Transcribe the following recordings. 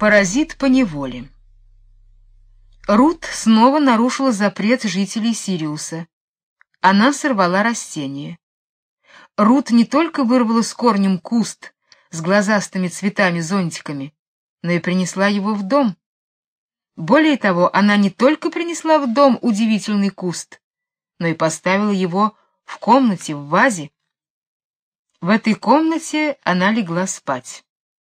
Паразит по неволе. Рут снова нарушила запрет жителей Сириуса. Она сорвала растение. Рут не только вырвала с корнем куст с глазастыми цветами-зонтиками, но и принесла его в дом. Более того, она не только принесла в дом удивительный куст, но и поставила его в комнате в вазе. В этой комнате она легла спать.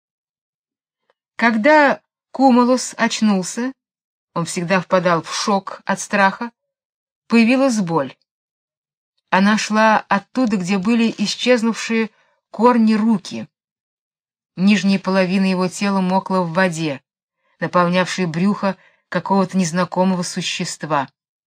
Когда Кумулус очнулся, он всегда впадал в шок от страха, появилась боль. Она шла оттуда, где были исчезнувшие корни руки. Нижняя половина его тела мокла в воде, наполнявшей брюхо какого-то незнакомого существа.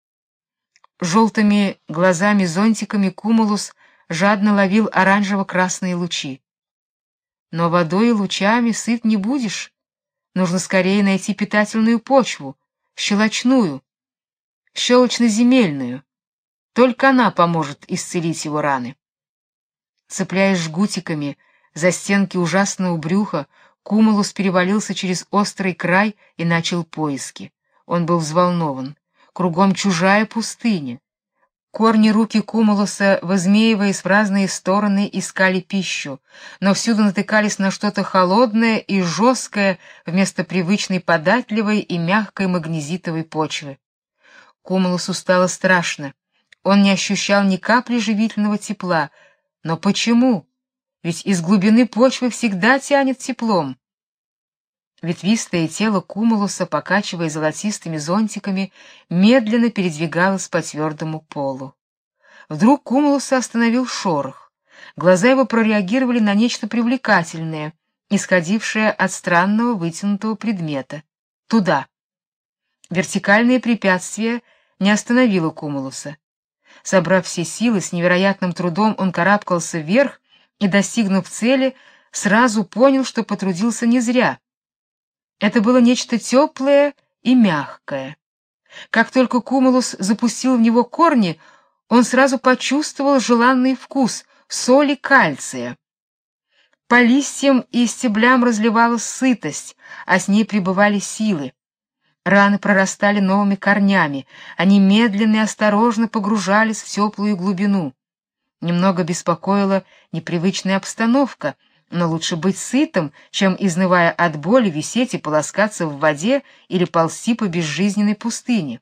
Желтыми глазами-зонтиками Кумулус жадно ловил оранжево-красные лучи. Но водой и лучами сыт не будешь. Нужно скорее найти питательную почву, щелочную, щелочно-земельную. Только она поможет исцелить его раны. Цепляясь жгутиками за стенки ужасного брюха, Кумулус перевалился через острый край и начал поиски. Он был взволнован. Кругом чужая пустыня. Корни руки Кумулуса, возмеиваясь в разные стороны, искали пищу, но всюду натыкались на что-то холодное и жесткое вместо привычной податливой и мягкой магнезитовой почвы. Кумулусу стало страшно. Он не ощущал ни капли живительного тепла. Но почему? Ведь из глубины почвы всегда тянет теплом. Ветвистое тело Кумулуса, покачивая золотистыми зонтиками, медленно передвигалось по твердому полу. Вдруг Кумулуса остановил шорох. Глаза его прореагировали на нечто привлекательное, исходившее от странного вытянутого предмета. Туда. Вертикальное препятствие не остановило Кумулуса. Собрав все силы, с невероятным трудом он карабкался вверх и, достигнув цели, сразу понял, что потрудился не зря. Это было нечто теплое и мягкое. Как только Кумулус запустил в него корни, он сразу почувствовал желанный вкус соли кальция. По листьям и стеблям разливалась сытость, а с ней прибывали силы. Раны прорастали новыми корнями, они медленно и осторожно погружались в теплую глубину. Немного беспокоила непривычная обстановка, но лучше быть сытым, чем, изнывая от боли, висеть и полоскаться в воде или ползти по безжизненной пустыне.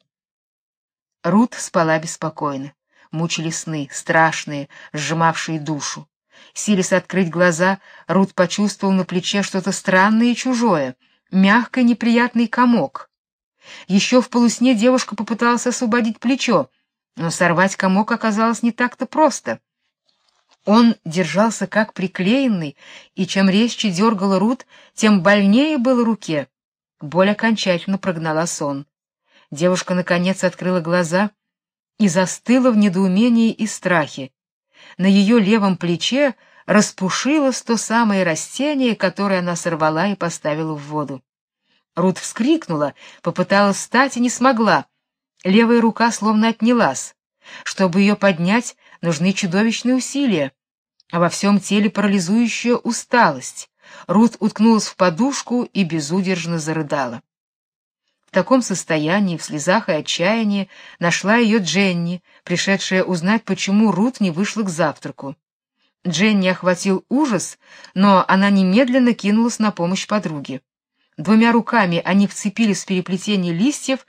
Рут спала беспокойно. Мучили сны, страшные, сжимавшие душу. Силясь открыть глаза, Рут почувствовал на плече что-то странное и чужое, мягкий неприятный комок. Еще в полусне девушка попыталась освободить плечо, но сорвать комок оказалось не так-то просто. Он держался как приклеенный, и чем резче дергала Рут, тем больнее было руке. Боль окончательно прогнала сон. Девушка наконец открыла глаза и застыла в недоумении и страхе. На ее левом плече распушилось то самое растение, которое она сорвала и поставила в воду. Рут вскрикнула, попыталась встать и не смогла. Левая рука словно отнялась. Чтобы ее поднять, нужны чудовищные усилия, а во всем теле парализующая усталость. Рут уткнулась в подушку и безудержно зарыдала. В таком состоянии, в слезах и отчаянии, нашла ее Дженни, пришедшая узнать, почему Рут не вышла к завтраку. Дженни охватил ужас, но она немедленно кинулась на помощь подруге. Двумя руками они вцепились в переплетение листьев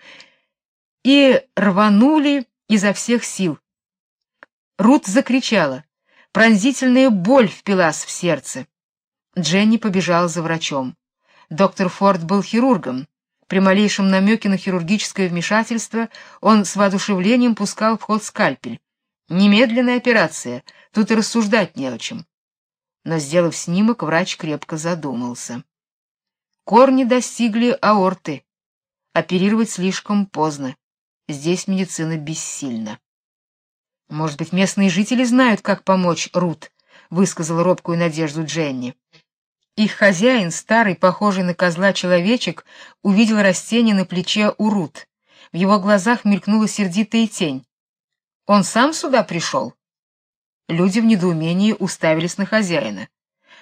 и рванули изо всех сил. Рут закричала. Пронзительная боль впилась в сердце. Дженни побежала за врачом. Доктор Форд был хирургом. При малейшем намеке на хирургическое вмешательство он с воодушевлением пускал в ход скальпель. Немедленная операция, тут и рассуждать не о чем. Но, сделав снимок, врач крепко задумался. Корни достигли аорты. Оперировать слишком поздно. Здесь медицина бессильна. Может быть, местные жители знают, как помочь Рут, высказала робкую надежду Дженни. Их хозяин, старый, похожий на козла человечек, увидел растение на плече у Рут. В его глазах мелькнула сердитая тень. Он сам сюда пришел?» Люди в недоумении уставились на хозяина.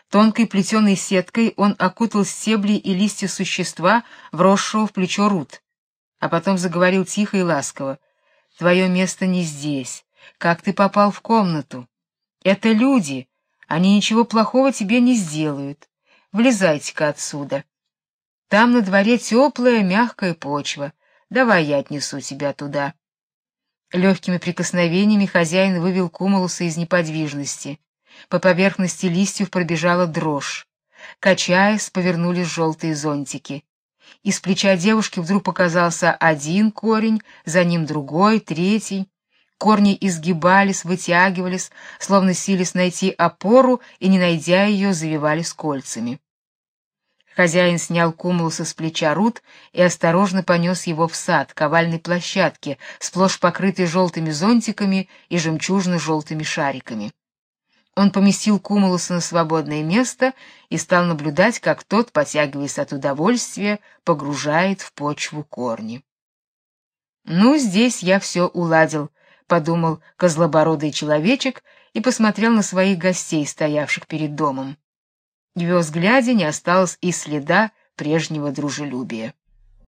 Тонкой плетеной сеткой он окутал стебли и листья существа, вросшего в плечо Рут, а потом заговорил тихо и ласково: «Твое место не здесь. Как ты попал в комнату? Это люди, они ничего плохого тебе не сделают. Влезайте-ка отсюда. Там на дворе теплая, мягкая почва. Давай я отнесу тебя туда». Легкими прикосновениями хозяин вывел Кумулуса из неподвижности. По поверхности листьев пробежала дрожь. Качаясь, повернулись желтые зонтики. Из плеча девушки вдруг показался один корень, за ним другой, третий. Корни изгибались, вытягивались, словно сились найти опору, и, не найдя ее, завивались кольцами. Хозяин снял Кумулуса с плеча Рут и осторожно понес его в сад, к овальной площадке, сплошь покрытой желтыми зонтиками и жемчужно-желтыми шариками. Он поместил Кумулуса на свободное место и стал наблюдать, как тот, потягиваясь от удовольствия, погружает в почву корни. «Ну, здесь я все уладил», — подумал козлобородый человечек и посмотрел на своих гостей, стоявших перед домом. В его взгляде не осталось и следа прежнего дружелюбия.